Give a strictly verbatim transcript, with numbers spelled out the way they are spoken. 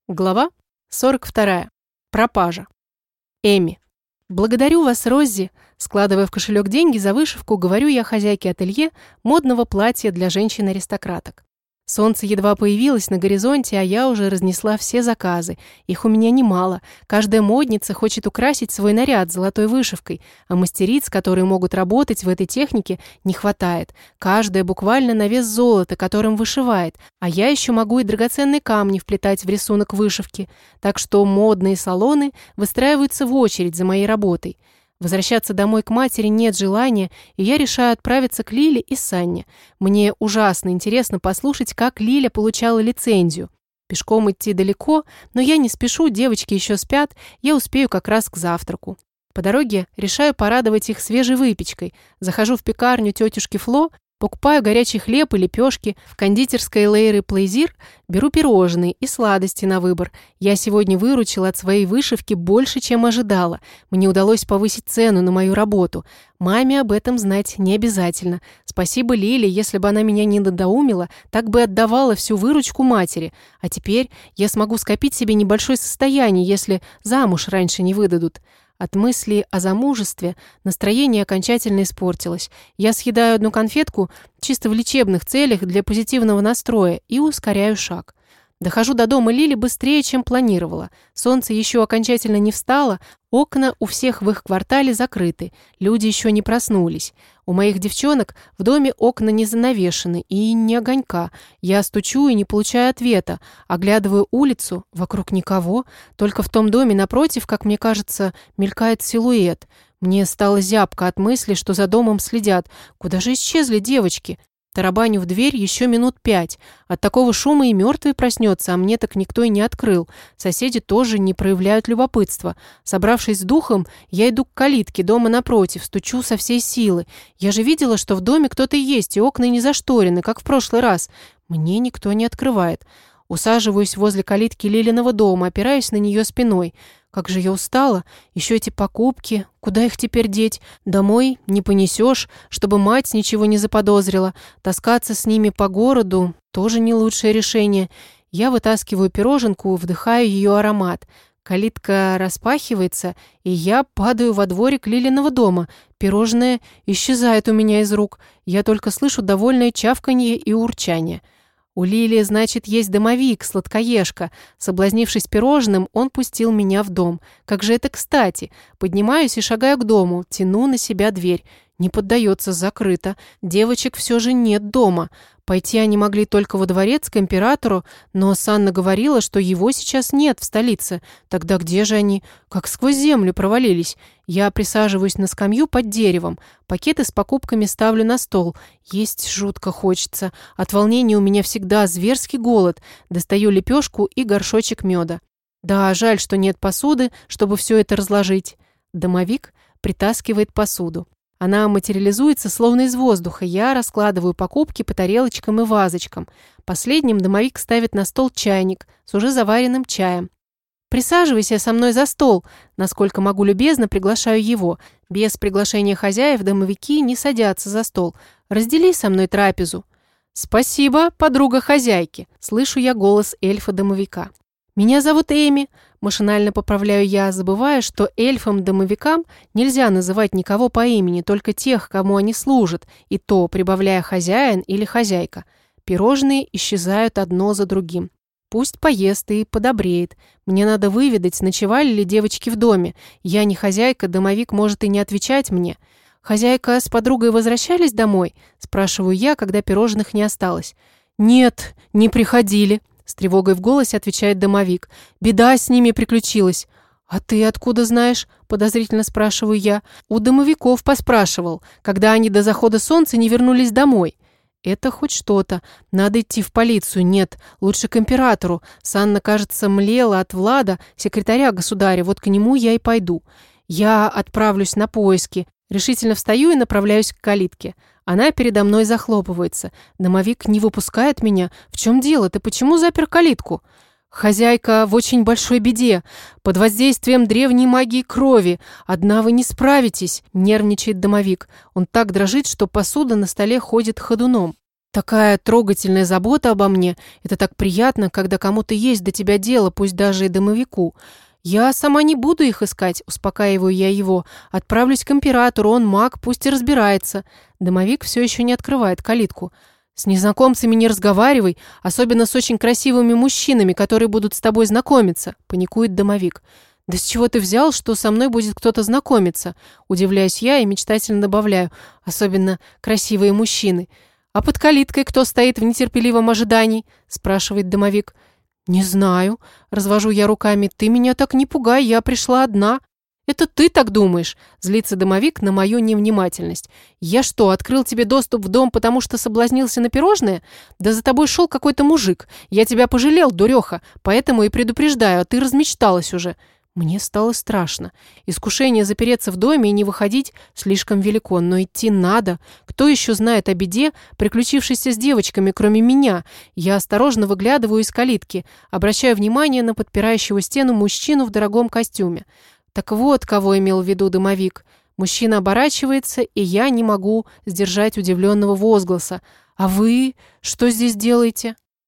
Глава сорок вторая. Пропажа. Эми. «Благодарю вас, Роззи», складывая в кошелек деньги за вышивку, говорю я хозяйке ателье модного платья для женщин-аристократок. Солнце едва появилось на горизонте, а я уже разнесла все заказы. Их у меня немало. Каждая модница хочет украсить свой наряд золотой вышивкой, а мастериц, которые могут работать в этой технике, не хватает. Каждая буквально на вес золота, которым вышивает, а я еще могу и драгоценные камни вплетать в рисунок вышивки. Так что модные салоны выстраиваются в очередь за моей работой. Возвращаться домой к матери нет желания, и я решаю отправиться к Лиле и Санне. Мне ужасно интересно послушать, как Лиля получала лицензию. Пешком идти далеко, но я не спешу, девочки еще спят, я успею как раз к завтраку. По дороге решаю порадовать их свежей выпечкой. Захожу в пекарню тетушки Фло, покупаю горячий хлеб и лепешки, в кондитерской Лейры Плейзир беру пирожные и сладости на выбор. Я сегодня выручила от своей вышивки больше, чем ожидала. Мне удалось повысить цену на мою работу. Маме об этом знать не обязательно. Спасибо Лиле, если бы она меня не надоумила, так бы отдавала всю выручку матери. А теперь я смогу скопить себе небольшое состояние, если замуж раньше не выдадут. От мысли о замужестве настроение окончательно испортилось. Я съедаю одну конфетку чисто в лечебных целях для позитивного настроя и ускоряю шаг. Дохожу до дома Лили быстрее, чем планировала. Солнце еще окончательно не встало, окна у всех в их квартале закрыты, люди еще не проснулись. У моих девчонок в доме окна не занавешены и ни огонька. Я стучу и не получаю ответа, оглядываю улицу, вокруг никого, только в том доме напротив, как мне кажется, мелькает силуэт. Мне стало зябко от мысли, что за домом следят. Куда же исчезли девочки? Тарабаню в дверь еще минут пять. От такого шума и мертвый проснется, а мне так никто и не открыл. Соседи тоже не проявляют любопытства. Собравшись с духом, я иду к калитке дома напротив, стучу со всей силы. Я же видела, что в доме кто-то есть, и окна не зашторены, как в прошлый раз. Мне никто не открывает. Усаживаюсь возле калитки Лилиного дома, опираясь на нее спиной. Как же я устала. Еще эти покупки. Куда их теперь деть? Домой не понесешь, чтобы мать ничего не заподозрила. Таскаться с ними по городу тоже не лучшее решение. Я вытаскиваю пироженку, вдыхаю ее аромат. Калитка распахивается, и я падаю во дворик Лилиного дома. Пирожное исчезает у меня из рук. Я только слышу довольное чавканье и урчание. У Лили, значит, есть домовик, сладкоежка. Соблазнившись пирожным, он пустил меня в дом. Как же это кстати. Поднимаюсь и шагаю к дому, тяну на себя дверь. Не поддается, закрыто. Девочек все же нет дома. Пойти они могли только во дворец к императору, но Санна говорила, что его сейчас нет в столице. Тогда где же они? Как сквозь землю провалились. Я присаживаюсь на скамью под деревом. Пакеты с покупками ставлю на стол. Есть жутко хочется. От волнения у меня всегда зверский голод. Достаю лепешку и горшочек меда. Да, жаль, что нет посуды, чтобы все это разложить. Домовик притаскивает посуду. Она материализуется словно из воздуха. Я раскладываю покупки по тарелочкам и вазочкам. Последним домовик ставит на стол чайник с уже заваренным чаем. «Присаживайся со мной за стол», насколько могу любезно приглашаю его. Без приглашения хозяев домовики не садятся за стол. «Раздели со мной трапезу». «Спасибо, подруга хозяйки», слышу я голос эльфа-домовика. «Меня зовут Эми», машинально поправляю я, забывая, что эльфам-домовикам нельзя называть никого по имени, только тех, кому они служат, и то прибавляя хозяин или хозяйка. Пирожные исчезают одно за другим. Пусть поест и подобреет. Мне надо выведать, ночевали ли девочки в доме. Я не хозяйка, домовик может и не отвечать мне. «Хозяйка с подругой возвращались домой?» спрашиваю я, когда пирожных не осталось. «Нет, не приходили», с тревогой в голосе отвечает домовик. «Беда с ними приключилась». «А ты откуда знаешь?» – подозрительно спрашиваю я. «У домовиков поспрашивал, когда они до захода солнца не вернулись домой». «Это хоть что-то. Надо идти в полицию. Нет, лучше к императору. Санна, кажется, млела от Влада, секретаря государя. Вот к нему я и пойду. Я отправлюсь на поиски». Решительно встаю и направляюсь к калитке. Она передо мной захлопывается. Домовик не выпускает меня. «В чем дело? Ты почему запер калитку?» «Хозяйка в очень большой беде. Под воздействием древней магии крови. Одна вы не справитесь», – нервничает домовик. Он так дрожит, что посуда на столе ходит ходуном. Такая трогательная забота обо мне. Это так приятно, когда кому-то есть до тебя дело, пусть даже и домовику. Я сама не буду их искать, успокаиваю я его. Отправлюсь к императору, он маг, пусть и разбирается. Домовик все еще не открывает калитку. С незнакомцами не разговаривай, особенно с очень красивыми мужчинами, которые будут с тобой знакомиться, паникует домовик. Да с чего ты взял, что со мной будет кто-то знакомиться? Удивляюсь я и мечтательно добавляю, особенно красивые мужчины. А под калиткой кто стоит в нетерпеливом ожидании? Спрашивает домовик. «Не знаю», – развожу я руками, – «ты меня так не пугай, я пришла одна». «Это ты так думаешь?» – злится домовик на мою невнимательность. «Я что, открыл тебе доступ в дом, потому что соблазнился на пирожное? Да за тобой шел какой-то мужик. Я тебя пожалел, дуреха, поэтому и предупреждаю, а ты размечталась уже». Мне стало страшно. Искушение запереться в доме и не выходить слишком велико, но идти надо. Кто еще знает о беде, приключившейся с девочками, кроме меня? Я осторожно выглядываю из калитки, обращаю внимание на подпирающего стену мужчину в дорогом костюме. Так вот, кого имел в виду домовик. Мужчина оборачивается, и я не могу сдержать удивленного возгласа. «А вы что здесь делаете?»